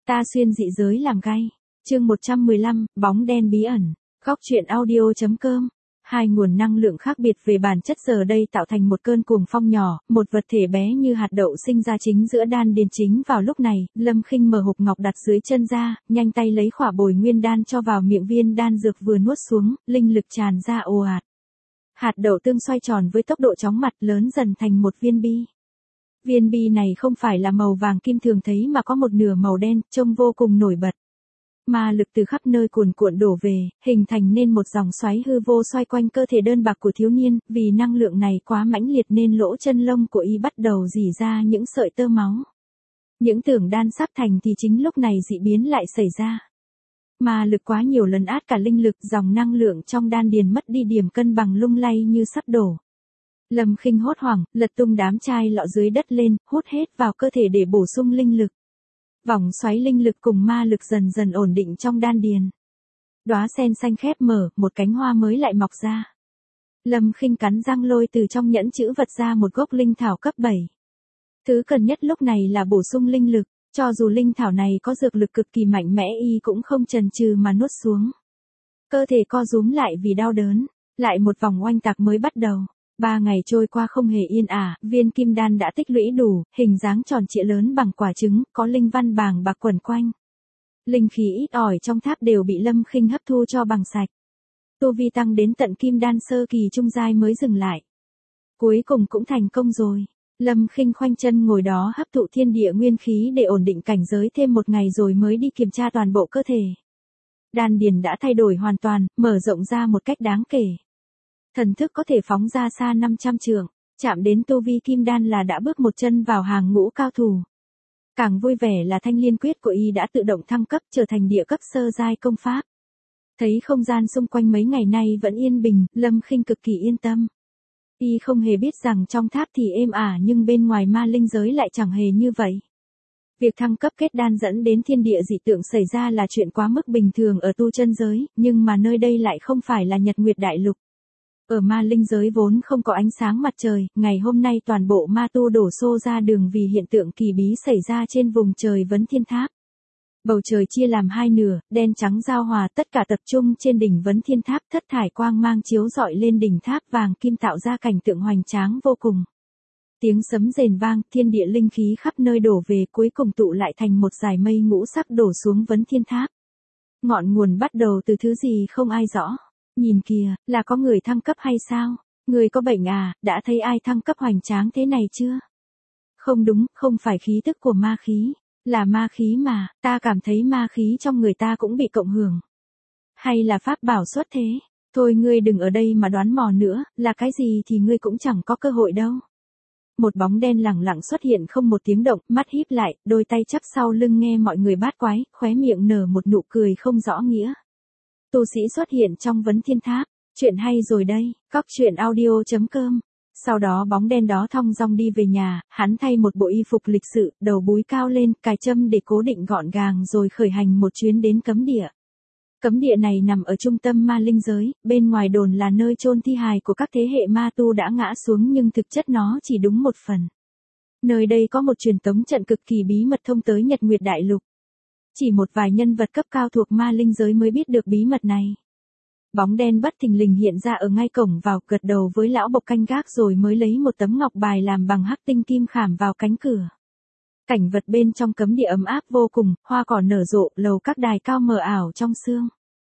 Ta xuyên dị giới làm gay. Chương 115, bóng đen bí ẩn. Góc truyện audio.com. Hai nguồn năng lượng khác biệt về bản chất giờ đây tạo thành một cơn cuồng phong nhỏ, một vật thể bé như hạt đậu sinh ra chính giữa đan điền chính vào lúc này. Lâm Khinh mở hộp ngọc đặt dưới chân ra, nhanh tay lấy khỏa bồi nguyên đan cho vào miệng viên đan dược vừa nuốt xuống, linh lực tràn ra ồ ạt. Hạt đậu tương xoay tròn với tốc độ chóng mặt lớn dần thành một viên bi. Viên bi này không phải là màu vàng kim thường thấy mà có một nửa màu đen, trông vô cùng nổi bật. Ma lực từ khắp nơi cuồn cuộn đổ về, hình thành nên một dòng xoáy hư vô xoay quanh cơ thể đơn bạc của thiếu niên, vì năng lượng này quá mãnh liệt nên lỗ chân lông của y bắt đầu rỉ ra những sợi tơ máu. Những tưởng đan sắp thành thì chính lúc này dị biến lại xảy ra. Ma lực quá nhiều lần át cả linh lực, dòng năng lượng trong đan điền mất đi điểm cân bằng lung lay như sắp đổ. Lâm Khinh hốt hoảng, lật tung đám chai lọ dưới đất lên, hút hết vào cơ thể để bổ sung linh lực. Vòng xoáy linh lực cùng ma lực dần dần ổn định trong đan điền. Đóa sen xanh khép mở, một cánh hoa mới lại mọc ra. Lâm Khinh cắn răng lôi từ trong nhẫn chữ vật ra một gốc linh thảo cấp 7. Thứ cần nhất lúc này là bổ sung linh lực, cho dù linh thảo này có dược lực cực kỳ mạnh mẽ y cũng không chần chừ mà nuốt xuống. Cơ thể co rúm lại vì đau đớn, lại một vòng oanh tạc mới bắt đầu. 3 ngày trôi qua không hề yên ả, viên kim đan đã tích lũy đủ, hình dáng tròn trịa lớn bằng quả trứng, có linh văn bàng bạc quẩn quanh. Linh khí ít ỏi trong tháp đều bị Lâm Khinh hấp thu cho bằng sạch. Tu vi tăng đến tận kim đan sơ kỳ trung giai mới dừng lại. Cuối cùng cũng thành công rồi. Lâm Khinh khoanh chân ngồi đó hấp thụ thiên địa nguyên khí để ổn định cảnh giới thêm một ngày rồi mới đi kiểm tra toàn bộ cơ thể. Đan điền đã thay đổi hoàn toàn, mở rộng ra một cách đáng kể. Thần thức có thể phóng ra xa 500 trượng, chạm đến tu vi kim đan là đã bước một chân vào hàng ngũ cao thủ. Càng vui vẻ là thanh liên quyết của y đã tự động thăng cấp trở thành địa cấp sơ giai công pháp. Thấy không gian xung quanh mấy ngày nay vẫn yên bình, Lâm Khinh cực kỳ yên tâm. Y không hề biết rằng trong tháp thì êm ả nhưng bên ngoài ma linh giới lại chẳng hề như vậy. Việc thăng cấp kết đan dẫn đến thiên địa dị tượng xảy ra là chuyện quá mức bình thường ở tu chân giới, nhưng mà nơi đây lại không phải là Nhật Nguyệt Đại Lục. Ở ma linh giới vốn không có ánh sáng mặt trời, ngày hôm nay toàn bộ ma tu đổ xô ra đường vì hiện tượng kỳ bí xảy ra trên vùng trời Vấn Thiên Tháp. Bầu trời chia làm hai nửa, đen trắng giao hòa tất cả tập trung trên đỉnh Vấn Thiên Tháp, thất thải quang mang chiếu rọi lên đỉnh tháp vàng kim tạo ra cảnh tượng hoành tráng vô cùng. Tiếng sấm rền vang, thiên địa linh khí khắp nơi đổ về cuối cùng tụ lại thành một dải mây ngũ sắc đổ xuống Vấn Thiên Tháp. Ngọn nguồn bắt đầu từ thứ gì không ai rõ. Nhìn kìa, là có người thăng cấp hay sao? Người có bệnh à, đã thấy ai thăng cấp hoành tráng thế này chưa? Không đúng, không phải khí tức của ma khí. Là ma khí mà, ta cảm thấy ma khí trong người ta cũng bị cộng hưởng. Hay là pháp bảo xuất thế? Thôi ngươi đừng ở đây mà đoán mò nữa, là cái gì thì ngươi cũng chẳng có cơ hội đâu. Một bóng đen lẳng lặng xuất hiện không một tiếng động, mắt híp lại, đôi tay chắp sau lưng nghe mọi người bát quái, khóe miệng nở một nụ cười không rõ nghĩa. Tu sĩ xuất hiện trong Vấn Thiên Tháp, chuyện hay rồi đây, góc truyện audio.com. Sau đó bóng đen đó thong dong đi về nhà, hắn thay một bộ y phục lịch sự, đầu búi cao lên, cài châm để cố định gọn gàng rồi khởi hành một chuyến đến cấm địa. Cấm địa này nằm ở trung tâm ma linh giới, bên ngoài đồn là nơi chôn thi hài của các thế hệ ma tu đã ngã xuống nhưng thực chất nó chỉ đúng một phần. Nơi đây có một truyền tống trận cực kỳ bí mật thông tới Nhật Nguyệt Đại Lục. Chỉ một vài nhân vật cấp cao thuộc ma linh giới mới biết được bí mật này. Bóng đen bất thình lình hiện ra ở ngay cổng vào, gật đầu với lão bộc canh gác rồi mới lấy một tấm ngọc bài làm bằng hắc tinh kim khảm vào cánh cửa. Cảnh vật bên trong cấm địa ấm áp vô cùng, hoa cỏ nở rộ, lầu các đài cao mờ ảo trong sương.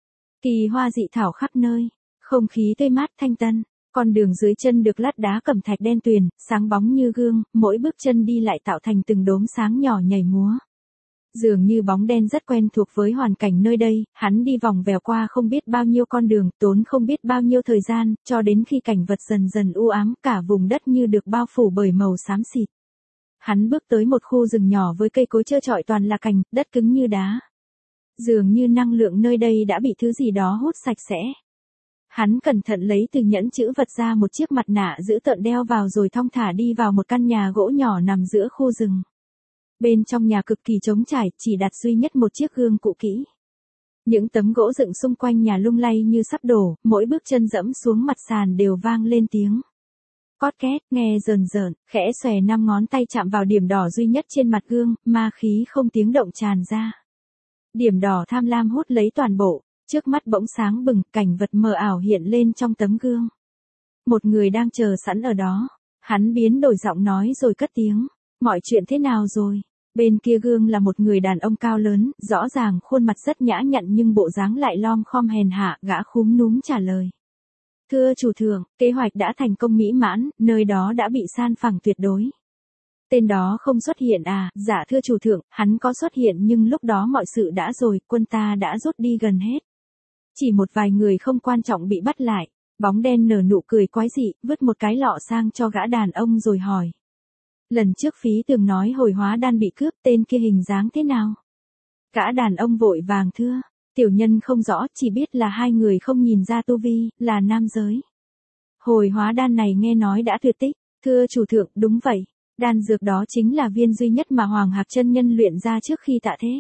Kỳ hoa dị thảo khắp nơi, không khí tươi mát thanh tân, con đường dưới chân được lát đá cẩm thạch đen tuyền, sáng bóng như gương, mỗi bước chân đi lại tạo thành từng đốm sáng nhỏ nhảy múa. Dường như bóng đen rất quen thuộc với hoàn cảnh nơi đây, hắn đi vòng vèo qua không biết bao nhiêu con đường, tốn không biết bao nhiêu thời gian, cho đến khi cảnh vật dần dần u ám, cả vùng đất như được bao phủ bởi màu xám xịt. Hắn bước tới một khu rừng nhỏ với cây cối trơ trọi toàn là cành, đất cứng như đá. Dường như năng lượng nơi đây đã bị thứ gì đó hút sạch sẽ. Hắn cẩn thận lấy từ nhẫn chữ vật ra một chiếc mặt nạ giữ tợn đeo vào rồi thong thả đi vào một căn nhà gỗ nhỏ nằm giữa khu rừng. Bên trong nhà cực kỳ trống trải, chỉ đặt duy nhất một chiếc gương cũ kỹ. Những tấm gỗ dựng xung quanh nhà lung lay như sắp đổ, mỗi bước chân dẫm xuống mặt sàn đều vang lên tiếng cót két, nghe rờn rợn, khẽ xòe 5 ngón tay chạm vào điểm đỏ duy nhất trên mặt gương, ma khí không tiếng động tràn ra. Điểm đỏ tham lam hút lấy toàn bộ, trước mắt bỗng sáng bừng, cảnh vật mờ ảo hiện lên trong tấm gương. Một người đang chờ sẵn ở đó, hắn biến đổi giọng nói rồi cất tiếng, mọi chuyện thế nào rồi? Bên kia gương là một người đàn ông cao lớn, rõ ràng khuôn mặt rất nhã nhặn nhưng bộ dáng lại lom khom hèn hạ, gã khúm núm trả lời. Thưa chủ thượng, kế hoạch đã thành công mỹ mãn, nơi đó đã bị san phẳng tuyệt đối. Tên đó không xuất hiện à? Dạ thưa chủ thượng, hắn có xuất hiện nhưng lúc đó mọi sự đã rồi, quân ta đã rút đi gần hết. Chỉ một vài người không quan trọng bị bắt lại. Bóng đen nở nụ cười quái dị, vứt một cái lọ sang cho gã đàn ông rồi hỏi. Lần trước Phí Tường nói hồi hóa đan bị cướp, tên kia hình dáng thế nào? Gã đàn ông vội vàng thưa. Tiểu nhân không rõ, chỉ biết là hai người không nhìn ra tu vi, là nam giới. Hồi hóa đan này nghe nói đã tuyệt tích. Thưa chủ thượng, đúng vậy. Đan dược đó chính là viên duy nhất mà Hoàng Hạc chân nhân luyện ra trước khi tạ thế.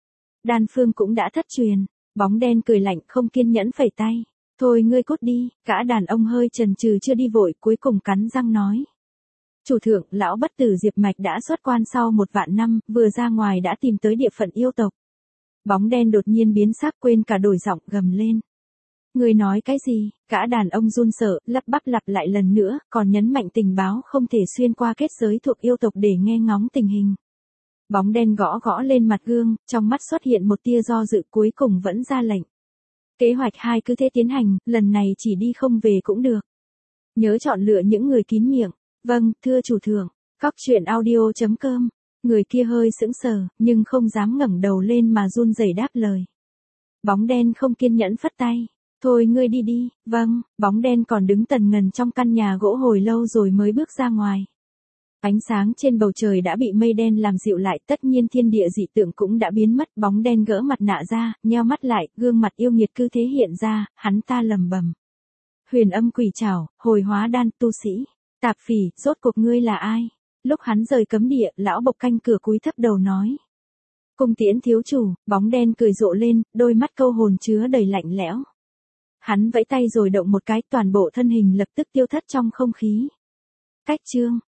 Đan phương cũng đã thất truyền. Bóng đen cười lạnh không kiên nhẫn phẩy tay. Thôi ngươi cút đi, gã đàn ông hơi chần chừ chưa đi vội, cuối cùng cắn răng nói. Chủ thượng, lão bất tử Diệp Mạch đã xuất quan sau 1 vạn năm, vừa ra ngoài đã tìm tới địa phận yêu tộc. Bóng đen đột nhiên biến sắc quên cả đổi giọng gầm lên. Ngươi nói cái gì? Gã đàn ông run sợ, lắp bắp lặp lại lần nữa, còn nhấn mạnh tình báo không thể xuyên qua kết giới thuộc yêu tộc để nghe ngóng tình hình. Bóng đen gõ gõ lên mặt gương, trong mắt xuất hiện một tia do dự cuối cùng vẫn ra lệnh. Kế hoạch 2 cứ thế tiến hành, lần này chỉ đi không về cũng được. Nhớ chọn lựa những người kín miệng. Vâng, thưa chủ thượng. Cóc truyện audio.com. Người kia hơi sững sờ, nhưng không dám ngẩng đầu lên mà run rẩy đáp lời. Bóng đen không kiên nhẫn phất tay. Thôi ngươi đi đi. Vâng, bóng đen còn đứng tần ngần trong căn nhà gỗ hồi lâu rồi mới bước ra ngoài. Ánh sáng trên bầu trời đã bị mây đen làm dịu lại, tất nhiên thiên địa dị tượng cũng đã biến mất, bóng đen gỡ mặt nạ ra, nheo mắt lại, gương mặt yêu nghiệt cứ thế hiện ra, hắn ta lầm bầm. Huyền âm quỷ trảo, hồi hóa đan, tu sĩ, tạp phỉ, rốt cuộc ngươi là ai? Lúc hắn rời cấm địa, lão bộc canh cửa cúi thấp đầu nói. Cung tiễn thiếu chủ, bóng đen cười rộ lên, đôi mắt câu hồn chứa đầy lạnh lẽo. Hắn vẫy tay rồi động một cái, toàn bộ thân hình lập tức tiêu thất trong không khí. Cách chương